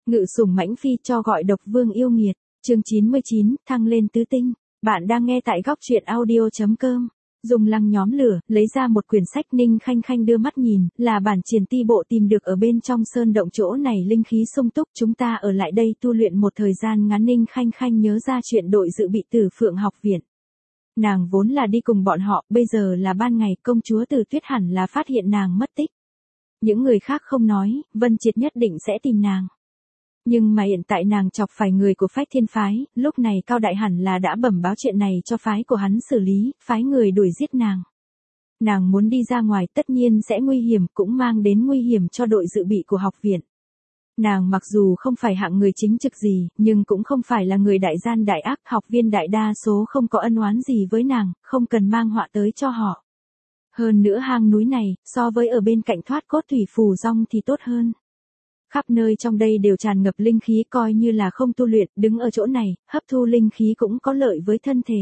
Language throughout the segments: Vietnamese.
Ngự sủng mãnh phi cho gọi độc vương yêu nghiệt. Chương 99, thăng lên tứ tinh. Bạn đang nghe tại góc truyện audio.com. Dùng lăng nhóm lửa, lấy ra một quyển sách. Ninh Khanh Khanh đưa mắt nhìn, là bản triển ti bộ tìm được ở bên trong sơn động. Chỗ này linh khí sung túc, chúng ta ở lại đây tu luyện một thời gian ngắn. Ninh Khanh Khanh nhớ ra chuyện đội dự bị Tử Phượng học viện. Nàng vốn là đi cùng bọn họ, bây giờ là ban ngày, công chúa Tử Tuyết hẳn là phát hiện nàng mất tích. Những người khác không nói, Vân Triệt nhất định sẽ tìm nàng. Nhưng mà hiện tại nàng chọc phải người của Phách Thiên phái, lúc này Cao Đại hẳn là đã bẩm báo chuyện này cho phái của hắn xử lý, phái người đuổi giết nàng. Nàng muốn đi ra ngoài tất nhiên sẽ nguy hiểm, cũng mang đến nguy hiểm cho đội dự bị của học viện. Nàng mặc dù không phải hạng người chính trực gì, nhưng cũng không phải là người đại gian đại ác, học viên đại đa số không có ân oán gì với nàng, không cần mang họa tới cho họ. Hơn nữa hang núi này, so với ở bên cạnh Thoát Cốt Thủy Phù Rong thì tốt hơn. Khắp nơi trong đây đều tràn ngập linh khí, coi như là không tu luyện, đứng ở chỗ này, hấp thu linh khí cũng có lợi với thân thể.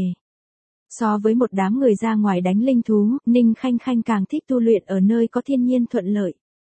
So với một đám người ra ngoài đánh linh thú, Ninh Khanh Khanh càng thích tu luyện ở nơi có thiên nhiên thuận lợi.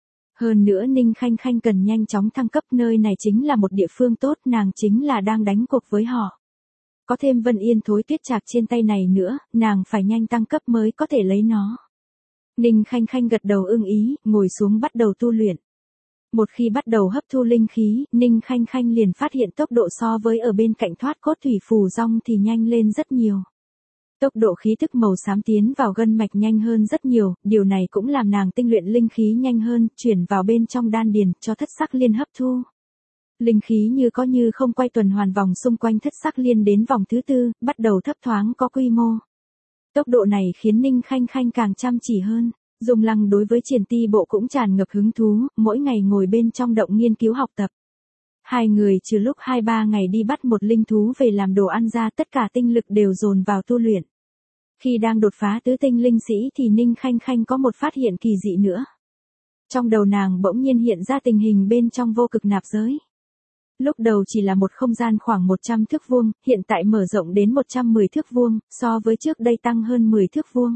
Hơn nữa Ninh Khanh Khanh cần nhanh chóng thăng cấp, nơi này chính là một địa phương tốt, nàng chính là đang đánh cuộc với họ. Có thêm Vân Yên Thối Tuyết Trạc trên tay này nữa, nàng phải nhanh tăng cấp mới có thể lấy nó. Ninh Khanh Khanh gật đầu ưng ý, ngồi xuống bắt đầu tu luyện. Một khi bắt đầu hấp thu linh khí, Ninh Khanh Khanh liền phát hiện tốc độ so với ở bên cạnh Thoát Cốt Thủy Phù Rong thì nhanh lên rất nhiều. Tốc độ khí thức màu xám tiến vào gân mạch nhanh hơn rất nhiều, điều này cũng làm nàng tinh luyện linh khí nhanh hơn, chuyển vào bên trong đan điền, cho thất sắc liên hấp thu. Linh khí như có như không quay tuần hoàn vòng xung quanh thất sắc liên đến vòng thứ tư, bắt đầu thấp thoáng có quy mô. Tốc độ này khiến Ninh Khanh Khanh càng chăm chỉ hơn. Dung Lăng đối với triển ti bộ cũng tràn ngập hứng thú, mỗi ngày ngồi bên trong động nghiên cứu học tập. Hai người trừ lúc 2-3 ngày đi bắt một linh thú về làm đồ ăn ra, tất cả tinh lực đều dồn vào tu luyện. Khi đang đột phá tứ tinh linh sĩ thì Ninh Khanh Khanh có một phát hiện kỳ dị nữa. Trong đầu nàng bỗng nhiên hiện ra tình hình bên trong vô cực nạp giới. Lúc đầu chỉ là một không gian khoảng 100 thước vuông, hiện tại mở rộng đến 110 thước vuông, so với trước đây tăng hơn 10 thước vuông.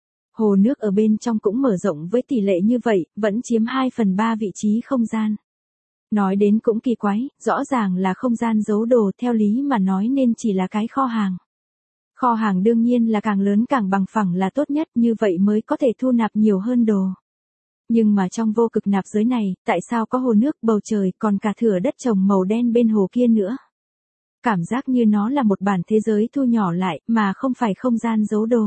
Hồ nước ở bên trong cũng mở rộng với tỷ lệ như vậy, vẫn chiếm 2/3 vị trí không gian. Nói đến cũng kỳ quái, rõ ràng là không gian giấu đồ, theo lý mà nói nên chỉ là cái kho hàng. Kho hàng đương nhiên là càng lớn càng bằng phẳng là tốt nhất, như vậy mới có thể thu nạp nhiều hơn đồ. Nhưng mà trong vô cực nạp giới này, tại sao có hồ nước, bầu trời, còn cả thửa đất trồng màu đen bên hồ kia nữa? Cảm giác như nó là một bản thế giới thu nhỏ lại, mà không phải không gian giấu đồ.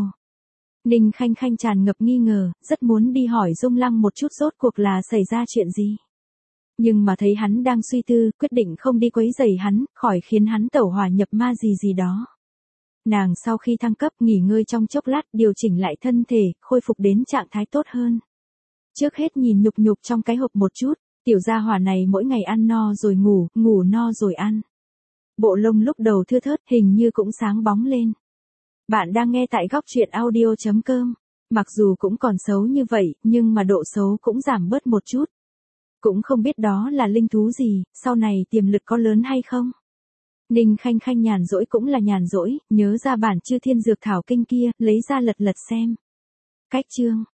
Ninh Khanh Khanh tràn ngập nghi ngờ, rất muốn đi hỏi Dung Lăng một chút rốt cuộc là xảy ra chuyện gì. Nhưng mà thấy hắn đang suy tư, quyết định không đi quấy rầy hắn, khỏi khiến hắn tẩu hỏa nhập ma gì đó. Nàng sau khi thăng cấp nghỉ ngơi trong chốc lát, điều chỉnh lại thân thể, khôi phục đến trạng thái tốt hơn. Trước hết nhìn nhục nhục trong cái hộp một chút, tiểu gia hỏa này mỗi ngày ăn no rồi ngủ, ngủ no rồi ăn. Bộ lông lúc đầu thưa thớt, hình như cũng sáng bóng lên. Bạn đang nghe tại góc truyện audio.com. Mặc dù cũng còn xấu như vậy, nhưng mà độ xấu cũng giảm bớt một chút. Cũng không biết đó là linh thú gì, sau này tiềm lực có lớn hay không. Ninh Khanh Khanh nhàn rỗi cũng là nhàn rỗi, nhớ ra bản Chư Thiên Dược Thảo Kinh kia, lấy ra lật lật xem. Cách chương,